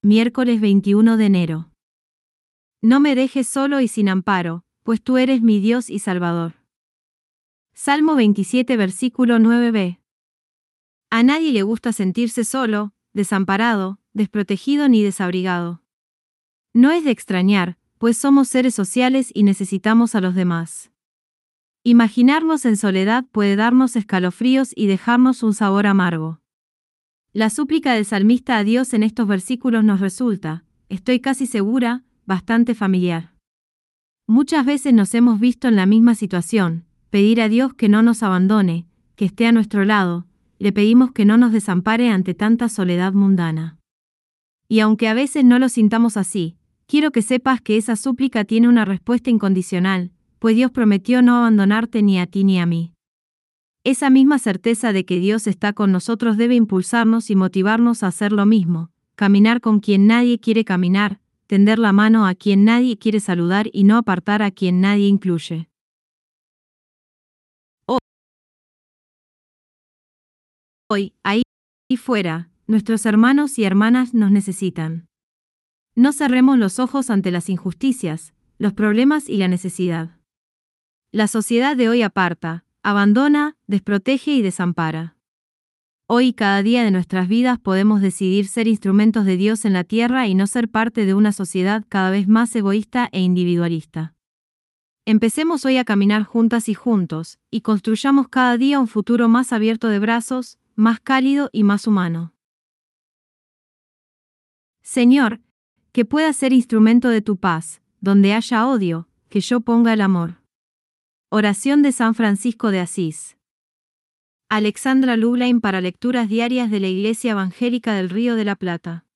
Miércoles 21 de enero. No me dejes solo y sin amparo, pues tú eres mi Dios y Salvador. Salmo 27 versículo 9b. A nadie le gusta sentirse solo, desamparado, desprotegido ni desabrigado. No es de extrañar, pues somos seres sociales y necesitamos a los demás. Imaginarnos en soledad puede darnos escalofríos y dejarnos un sabor amargo. La súplica del salmista a Dios en estos versículos nos resulta, estoy casi segura, bastante familiar. Muchas veces nos hemos visto en la misma situación, pedir a Dios que no nos abandone, que esté a nuestro lado, le pedimos que no nos desampare ante tanta soledad mundana. Y aunque a veces no lo sintamos así, quiero que sepas que esa súplica tiene una respuesta incondicional, pues Dios prometió no abandonarte ni a ti ni a mí. Esa misma certeza de que Dios está con nosotros debe impulsarnos y motivarnos a hacer lo mismo, caminar con quien nadie quiere caminar, tender la mano a quien nadie quiere saludar y no apartar a quien nadie incluye. Hoy, ahí fuera, nuestros hermanos y hermanas nos necesitan. No cerremos los ojos ante las injusticias, los problemas y la necesidad. La sociedad de hoy aparta, abandona, desprotege y desampara. Hoy cada día de nuestras vidas podemos decidir ser instrumentos de Dios en la tierra y no ser parte de una sociedad cada vez más egoísta e individualista. Empecemos hoy a caminar juntas y juntos, y construyamos cada día un futuro más abierto de brazos, más cálido y más humano. Señor, que pueda ser instrumento de tu paz, donde haya odio, que yo ponga el amor. Oración de San Francisco de Asís. Alexandra Lublain para lecturas diarias de la Iglesia Evangélica del Río de la Plata.